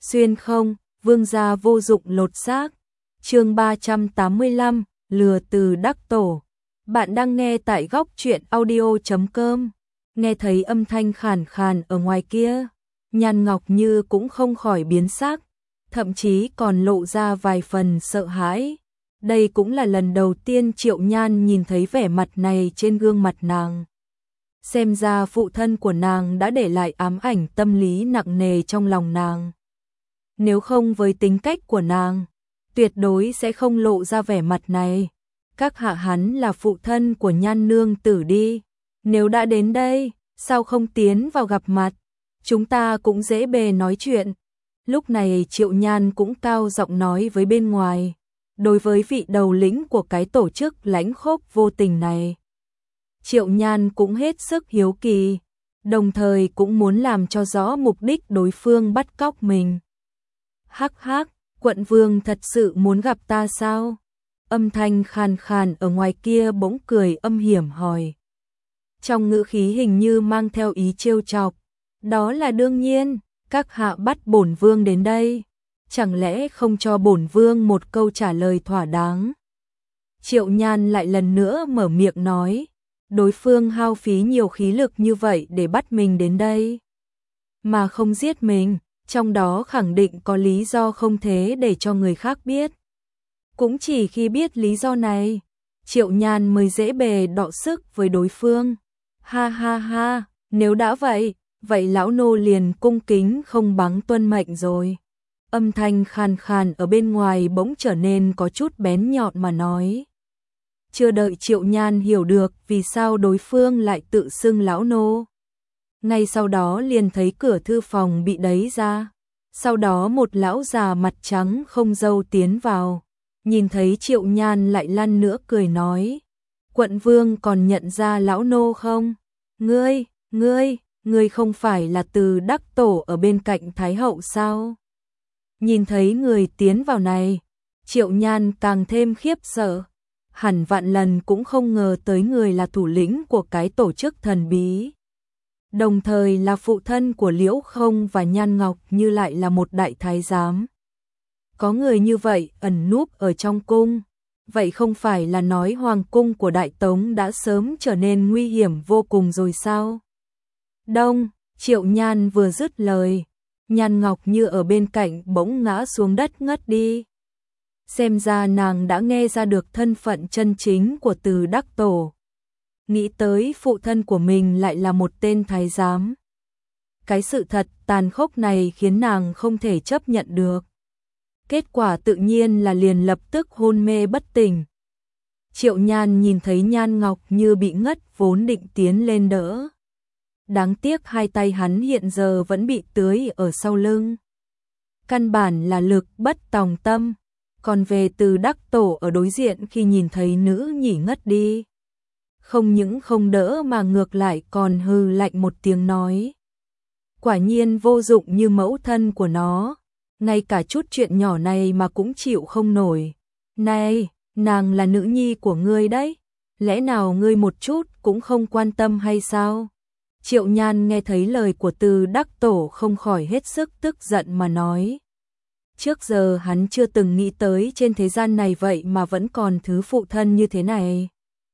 Xuyên không, vương gia vô dụng lột xác. Chương 385, lừa từ đắc tổ. Bạn đang nghe tại góc truyện audio.com. Nghe thấy âm thanh khàn khàn ở ngoài kia, Nhan Ngọc Như cũng không khỏi biến sắc, thậm chí còn lộ ra vài phần sợ hãi. Đây cũng là lần đầu tiên Triệu Nhan nhìn thấy vẻ mặt này trên gương mặt nàng. Xem ra phụ thân của nàng đã để lại ám ảnh tâm lý nặng nề trong lòng nàng. Nếu không với tính cách của nàng, tuyệt đối sẽ không lộ ra vẻ mặt này. Các hạ hắn là phụ thân của Nhan nương tử đi. Nếu đã đến đây, sao không tiến vào gặp mặt? Chúng ta cũng dễ bề nói chuyện. Lúc này Triệu Nhan cũng cao giọng nói với bên ngoài. Đối với vị đầu lĩnh của cái tổ chức lãnh khốc vô tình này, Triệu Nhan cũng hết sức hiếu kỳ, đồng thời cũng muốn làm cho rõ mục đích đối phương bắt cóc mình. Hắc hắc, quận vương thật sự muốn gặp ta sao? Âm thanh khàn khàn ở ngoài kia bỗng cười âm hiểm hỏi. Trong ngữ khí hình như mang theo ý trêu chọc. Đó là đương nhiên, các hạ bắt bổn vương đến đây. Chẳng lẽ không cho bổn vương một câu trả lời thỏa đáng? Triệu Nhan lại lần nữa mở miệng nói. Đối phương hao phí nhiều khí lực như vậy để bắt mình đến đây, mà không giết mình, trong đó khẳng định có lý do không thế để cho người khác biết. Cũng chỉ khi biết lý do này, Triệu Nhan mới dễ bề đọ sức với đối phương. Ha ha ha, nếu đã vậy, vậy lão nô liền cung kính không bằng tuân mệnh rồi. Âm thanh khàn khàn ở bên ngoài bỗng trở nên có chút bén nhọn mà nói. Chưa đợi Triệu Nhan hiểu được vì sao đối phương lại tự xưng lão nô, ngay sau đó liền thấy cửa thư phòng bị đẩy ra. Sau đó một lão già mặt trắng không râu tiến vào, nhìn thấy Triệu Nhan lại lăn nữa cười nói. Quận vương còn nhận ra lão nô không? Ngươi không phải là Từ Đắc Tổ ở bên cạnh Thái Hậu sao? Nhìn thấy người tiến vào này, Triệu Nhan càng thêm khiếp sợ. Hẳn vạn lần cũng không ngờ tới người là thủ lĩnh của cái tổ chức thần bí, đồng thời là phụ thân của Liễu Không và Nhan Ngọc Như lại là một đại thái giám. Có người như vậy ẩn núp ở trong cung, vậy không phải là nói hoàng cung của Đại Tống đã sớm trở nên nguy hiểm vô cùng rồi sao? Đông, Triệu Nhan vừa dứt lời, Nhan Ngọc Như ở bên cạnh bỗng ngã xuống đất ngất đi. Xem ra nàng đã nghe ra được thân phận chân chính của Từ Đắc Tổ. Nghĩ tới phụ thân của mình lại là một tên thái giám. Cái sự thật tàn khốc này khiến nàng không thể chấp nhận được. Kết quả tự nhiên là liền lập tức hôn mê bất tỉnh. Triệu Nhan nhìn thấy Nhan Ngọc Như bị ngất vốn định tiến lên đỡ. Đáng tiếc hai tay hắn hiện giờ vẫn bị tưới ở sau lưng. Căn bản là lực bất tòng tâm. Còn về Từ Đắc Tổ ở đối diện khi nhìn thấy nữ nhỉ ngất đi, không những không đỡ mà ngược lại còn hừ lạnh một tiếng nói. Quả nhiên vô dụng như mẫu thân của nó, ngay cả chút chuyện nhỏ này mà cũng chịu không nổi. Này, nàng là nữ nhi của ngươi đấy, lẽ nào ngươi một chút cũng không quan tâm hay sao? Triệu Nhan nghe thấy lời của Từ Đắc Tổ không khỏi hết sức tức giận mà nói. Trước giờ hắn chưa từng nghĩ tới trên thế gian này vậy mà vẫn còn thứ phụ thân như thế này.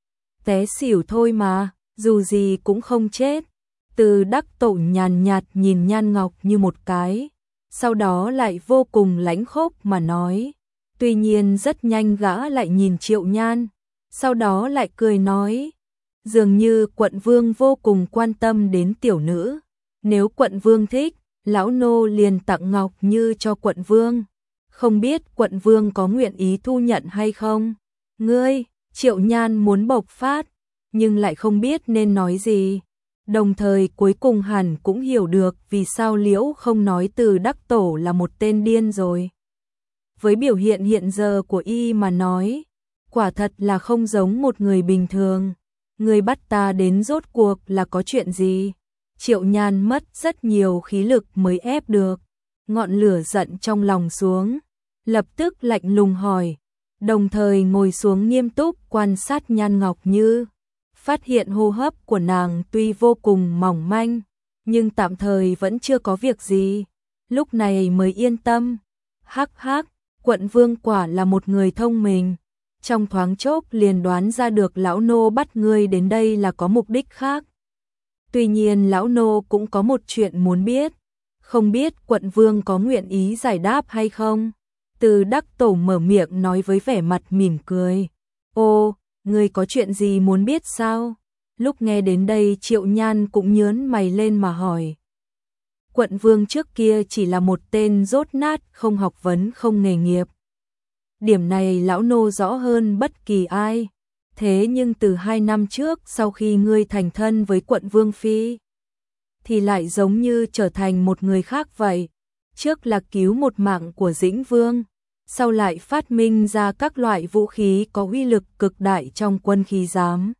Té xỉu thôi mà, dù gì cũng không chết. Từ Đắc Tổ nhàn nhạt nhìn Nhan Ngọc Như một cái, sau đó lại vô cùng lãnh khốc mà nói. Tuy nhiên rất nhanh gã lại nhìn Triệu Nhan, sau đó lại cười nói. Dường như quận vương vô cùng quan tâm đến tiểu nữ. Nếu quận vương thích, lão nô liền tặng Ngọc Như cho quận vương. Không biết quận vương có nguyện ý thu nhận hay không? Ngươi, Triệu Nhan muốn bộc phát, nhưng lại không biết nên nói gì. Đồng thời cuối cùng hẳn cũng hiểu được vì sao Liễu Không nói Từ Đắc Tổ là một tên điên rồi. Với biểu hiện hiện giờ của y mà nói, quả thật là không giống một người bình thường. Ngươi bắt ta đến rốt cuộc là có chuyện gì? Triệu Nhan mất rất nhiều khí lực mới ép được ngọn lửa giận trong lòng xuống, lập tức lạnh lùng hỏi, đồng thời ngồi xuống nghiêm túc quan sát Nhan Ngọc Như. Phát hiện hô hấp của nàng tuy vô cùng mỏng manh, nhưng tạm thời vẫn chưa có việc gì. lúc này mới yên tâm. Hắc hắc, quận vương quả là một người thông minh, trong thoáng chốc liền đoán ra được lão nô bắt ngươi đến đây là có mục đích khác. Tuy nhiên lão nô cũng có một chuyện muốn biết, không biết quận vương có nguyện ý giải đáp hay không? Từ Đắc Tổ mở miệng nói với vẻ mặt mỉm cười. Ô, ngươi có chuyện gì muốn biết sao? Lúc nghe đến đây Triệu Nhan cũng nhớn mày lên mà hỏi. Quận vương trước kia chỉ là một tên dốt nát, không học vấn không nghề nghiệp. Điểm này lão nô rõ hơn bất kỳ ai. Thế nhưng từ 2 năm trước sau khi ngươi thành thân với quận vương phi, thì lại giống như trở thành một người khác vậy. Trước là cứu một mạng của Dĩnh Vương, sau lại phát minh ra các loại vũ khí có uy lực cực đại trong quân khí giám.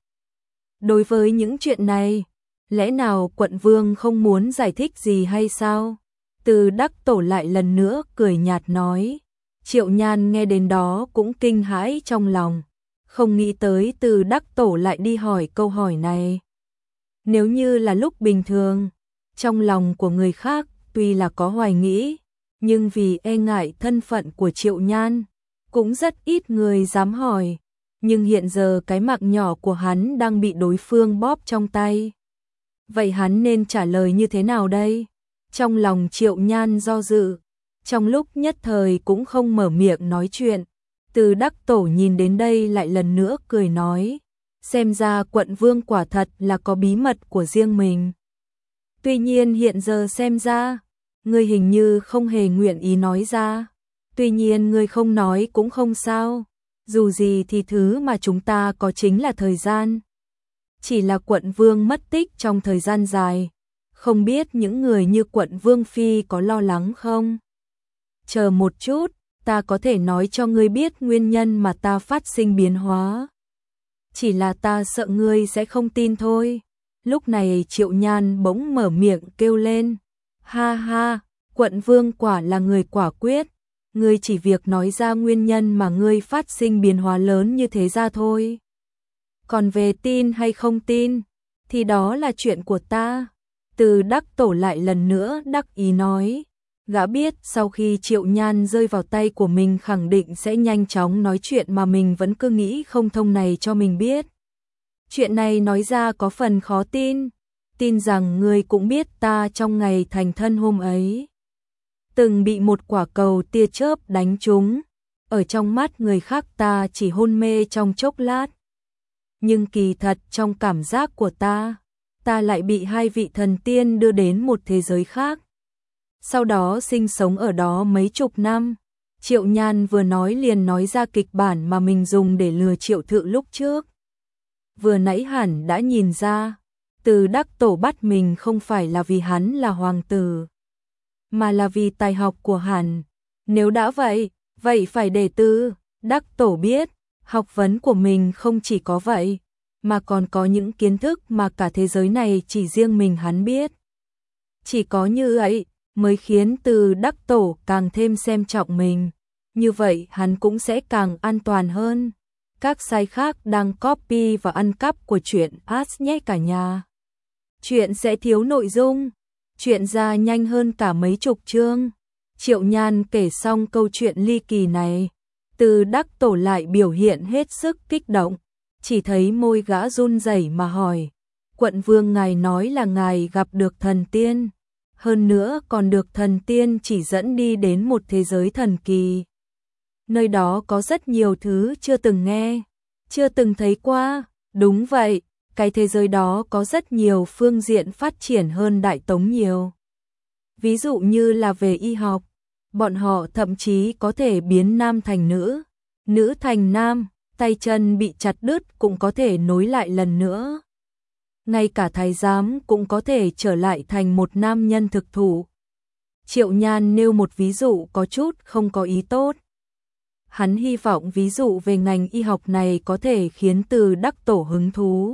Đối với những chuyện này, lẽ nào quận vương không muốn giải thích gì hay sao? Từ Đắc Tổ lại lần nữa cười nhạt nói. Triệu Nhan nghe đến đó cũng kinh hãi trong lòng, không nghĩ tới Từ Đắc Tổ lại đi hỏi câu hỏi này. Nếu như là lúc bình thường, trong lòng của người khác tuy là có hoài nghĩ, nhưng vì e ngại thân phận của Triệu Nhan, cũng rất ít người dám hỏi. Nhưng hiện giờ cái mạng nhỏ của hắn đang bị đối phương bóp trong tay. Vậy hắn nên trả lời như thế nào đây? Trong lòng Triệu Nhan do dự, trong lúc nhất thời cũng không mở miệng nói chuyện. Từ Đắc Tổ nhìn đến đây lại lần nữa cười nói. Xem ra quận vương quả thật là có bí mật của riêng mình. Tuy nhiên hiện giờ xem ra, ngươi hình như không hề nguyện ý nói ra. Tuy nhiên ngươi không nói cũng không sao. Dù gì thì thứ mà chúng ta có chính là thời gian. Chỉ là quận vương mất tích trong thời gian dài. Không biết những người như quận vương phi có lo lắng không? Chờ một chút, ta có thể nói cho ngươi biết nguyên nhân mà ta phát sinh biến hóa. Chỉ là ta sợ ngươi sẽ không tin thôi. Lúc này Triệu Nhan bỗng mở miệng kêu lên. Ha ha, quận vương quả là người quả quyết. Ngươi chỉ việc nói ra nguyên nhân mà ngươi phát sinh biến hóa lớn như thế ra thôi. Còn về tin hay không tin, thì đó là chuyện của ta. Từ Đắc Tổ lại lần nữa đắc ý nói. Gã biết sau khi Triệu Nhan rơi vào tay của mình khẳng định sẽ nhanh chóng nói chuyện mà mình vẫn cứ nghĩ không thông này cho mình biết. Chuyện này nói ra có phần khó tin. Tin rằng ngươi cũng biết ta trong ngày thành thân hôm ấy từng bị một quả cầu tia chớp đánh trúng. Ở trong mắt người khác ta chỉ hôn mê trong chốc lát. Nhưng kỳ thật trong cảm giác của ta lại bị 2 vị thần tiên đưa đến một thế giới khác. Sau đó sinh sống ở đó mấy chục năm. Triệu Nhan vừa nói liền nói ra kịch bản mà mình dùng để lừa Triệu Thự lúc trước. Vừa nãy hẳn đã nhìn ra, Từ Đắc Tổ bắt mình không phải là vì hắn là hoàng tử, mà là vì tài học của hắn. Nếu đã vậy, phải để Từ Đắc Tổ biết, học vấn của mình không chỉ có vậy, mà còn có những kiến thức mà cả thế giới này chỉ riêng mình hắn biết. Chỉ có như vậy mới khiến Từ Đắc Tổ càng thêm xem trọng mình, như vậy hắn cũng sẽ càng an toàn hơn. Các site khác đang copy và ăn cắp của truyện Ads nhé cả nhà. Chuyện sẽ thiếu nội dung, chuyện ra nhanh hơn cả mấy chục chương. Triệu Nhan kể xong câu chuyện ly kỳ này, Từ Đắc Tổ lại biểu hiện hết sức kích động, chỉ thấy môi gã run rẩy mà hỏi. Quận vương ngài nói là ngài gặp được thần tiên, hơn nữa còn được thần tiên chỉ dẫn đi đến một thế giới thần kỳ. Nơi đó có rất nhiều thứ chưa từng nghe, chưa từng thấy qua. Đúng vậy, cái thế giới đó có rất nhiều phương diện phát triển hơn Đại Tống nhiều. Ví dụ như là về y học, bọn họ thậm chí có thể biến nam thành nữ, nữ thành nam, tay chân bị chặt đứt cũng có thể nối lại lần nữa. Ngay cả thái giám cũng có thể trở lại thành một nam nhân thực thụ. Triệu Nhan nêu một ví dụ có chút không có ý tốt. Hắn hy vọng ví dụ về ngành y học này có thể khiến Từ Đắc Tổ hứng thú.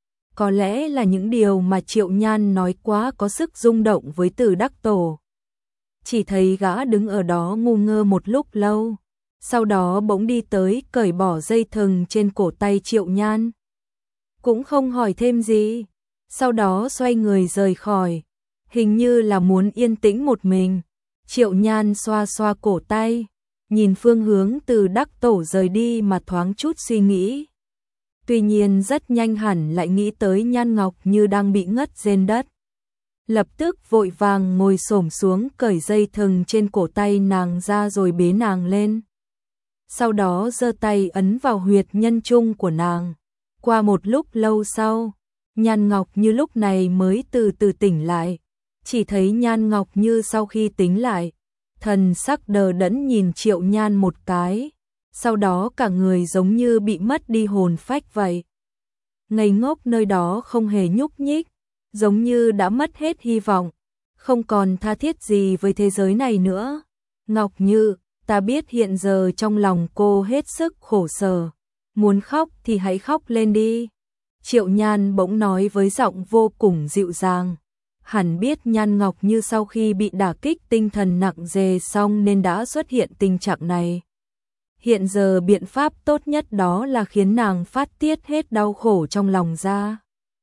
Có lẽ là những điều mà Triệu Nhan nói quá có sức rung động với Từ Đắc Tổ. Chỉ thấy gã đứng ở đó ngu ngơ một lúc lâu, sau đó bỗng đi tới cởi bỏ dây thừng trên cổ tay Triệu Nhan. Cũng không hỏi thêm gì, sau đó xoay người rời khỏi, hình như là muốn yên tĩnh một mình. Triệu Nhan xoa xoa cổ tay, nhìn phương hướng từ Đắc Tổ rời đi mà thoáng chút suy nghĩ. Tuy nhiên rất nhanh hẳn lại nghĩ tới Nhan Ngọc Như đang bị ngất trên đất. Lập tức vội vàng ngồi xổm xuống cởi dây thừng trên cổ tay nàng ra rồi bế nàng lên. Sau đó giơ tay ấn vào huyệt nhân trung của nàng. Qua một lúc lâu sau, Nhan Ngọc Như lúc này mới từ từ tỉnh lại. Chỉ thấy Nhan Ngọc Như sau khi tỉnh lại, thần sắc đờ đẫn nhìn Triệu Nhan một cái, sau đó cả người giống như bị mất đi hồn phách vậy. Ngây ngốc nơi đó không hề nhúc nhích, giống như đã mất hết hy vọng, không còn tha thiết gì với thế giới này nữa. Ngọc Như, ta biết hiện giờ trong lòng cô hết sức khổ sở, muốn khóc thì hãy khóc lên đi. Triệu Nhan bỗng nói với giọng vô cùng dịu dàng. Hẳn biết Nhan Ngọc Như sau khi bị đả kích tinh thần nặng nề xong nên đã xuất hiện tình trạng này. Hiện giờ biện pháp tốt nhất đó là khiến nàng phát tiết hết đau khổ trong lòng ra.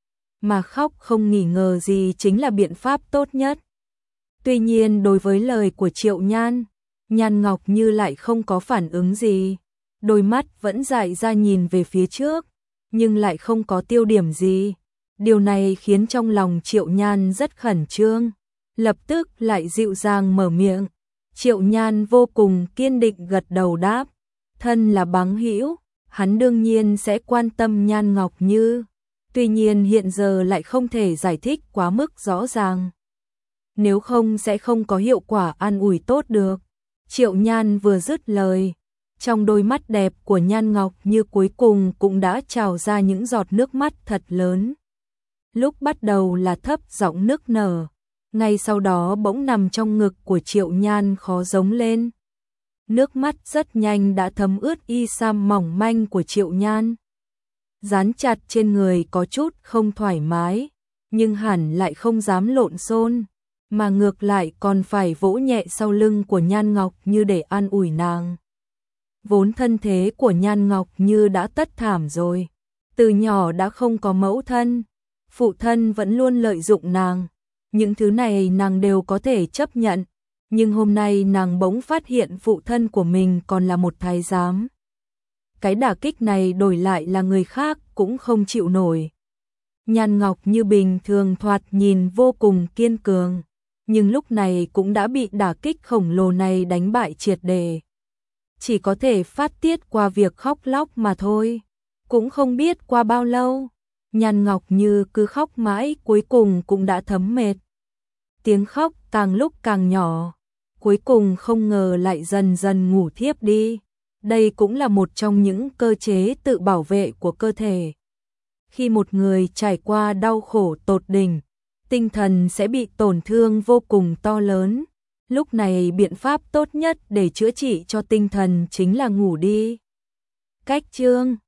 Mà khóc không nghi ngờ gì chính là biện pháp tốt nhất. Tuy nhiên đối với lời của Triệu Nhan, Nhan Ngọc Như lại không có phản ứng gì. Đôi mắt vẫn dại ra nhìn về phía trước, nhưng lại không có tiêu điểm gì. Điều này khiến trong lòng Triệu Nhan rất khẩn trương, lập tức lại dịu dàng mở miệng. Triệu Nhan vô cùng kiên định gật đầu đáp, thân là bằng hữu, hắn đương nhiên sẽ quan tâm Nhan Ngọc Như, tuy nhiên hiện giờ lại không thể giải thích quá mức rõ ràng. Nếu không sẽ không có hiệu quả an ủi tốt được. Triệu Nhan vừa dứt lời, trong đôi mắt đẹp của Nhan Ngọc Như cuối cùng cũng đã trào ra những giọt nước mắt thật lớn. Lúc bắt đầu là thấp giọng nức nở, ngay sau đó bỗng nằm trong ngực của Triệu Nhan khó giống lên. Nước mắt rất nhanh đã thấm ướt y sam mỏng manh của Triệu Nhan. Dán chặt trên người có chút không thoải mái, nhưng hẳn lại không dám lộn xộn, mà ngược lại còn phải vỗ nhẹ sau lưng của Nhan Ngọc Như để an ủi nàng. Vốn thân thế của Nhan Ngọc Như đã tất thảm rồi, từ nhỏ đã không có mẫu thân, phụ thân vẫn luôn lợi dụng nàng, những thứ này nàng đều có thể chấp nhận, nhưng hôm nay nàng bỗng phát hiện phụ thân của mình còn là một thái giám. Cái đả kích này đổi lại là người khác cũng không chịu nổi. Nhan Ngọc Như bình thường thoạt nhìn vô cùng kiên cường, nhưng lúc này cũng đã bị đả kích khổng lồ này đánh bại triệt để. Chỉ có thể phát tiết qua việc khóc lóc mà thôi. Cũng không biết qua bao lâu, Nhan Ngọc Như cứ khóc mãi cuối cùng cũng đã thấm mệt. Tiếng khóc càng lúc càng nhỏ, cuối cùng không ngờ lại dần dần ngủ thiếp đi. Đây cũng là một trong những cơ chế tự bảo vệ của cơ thể. Khi một người trải qua đau khổ tột đỉnh, tinh thần sẽ bị tổn thương vô cùng to lớn. Lúc này biện pháp tốt nhất để chữa trị cho tinh thần chính là ngủ đi. Cách chương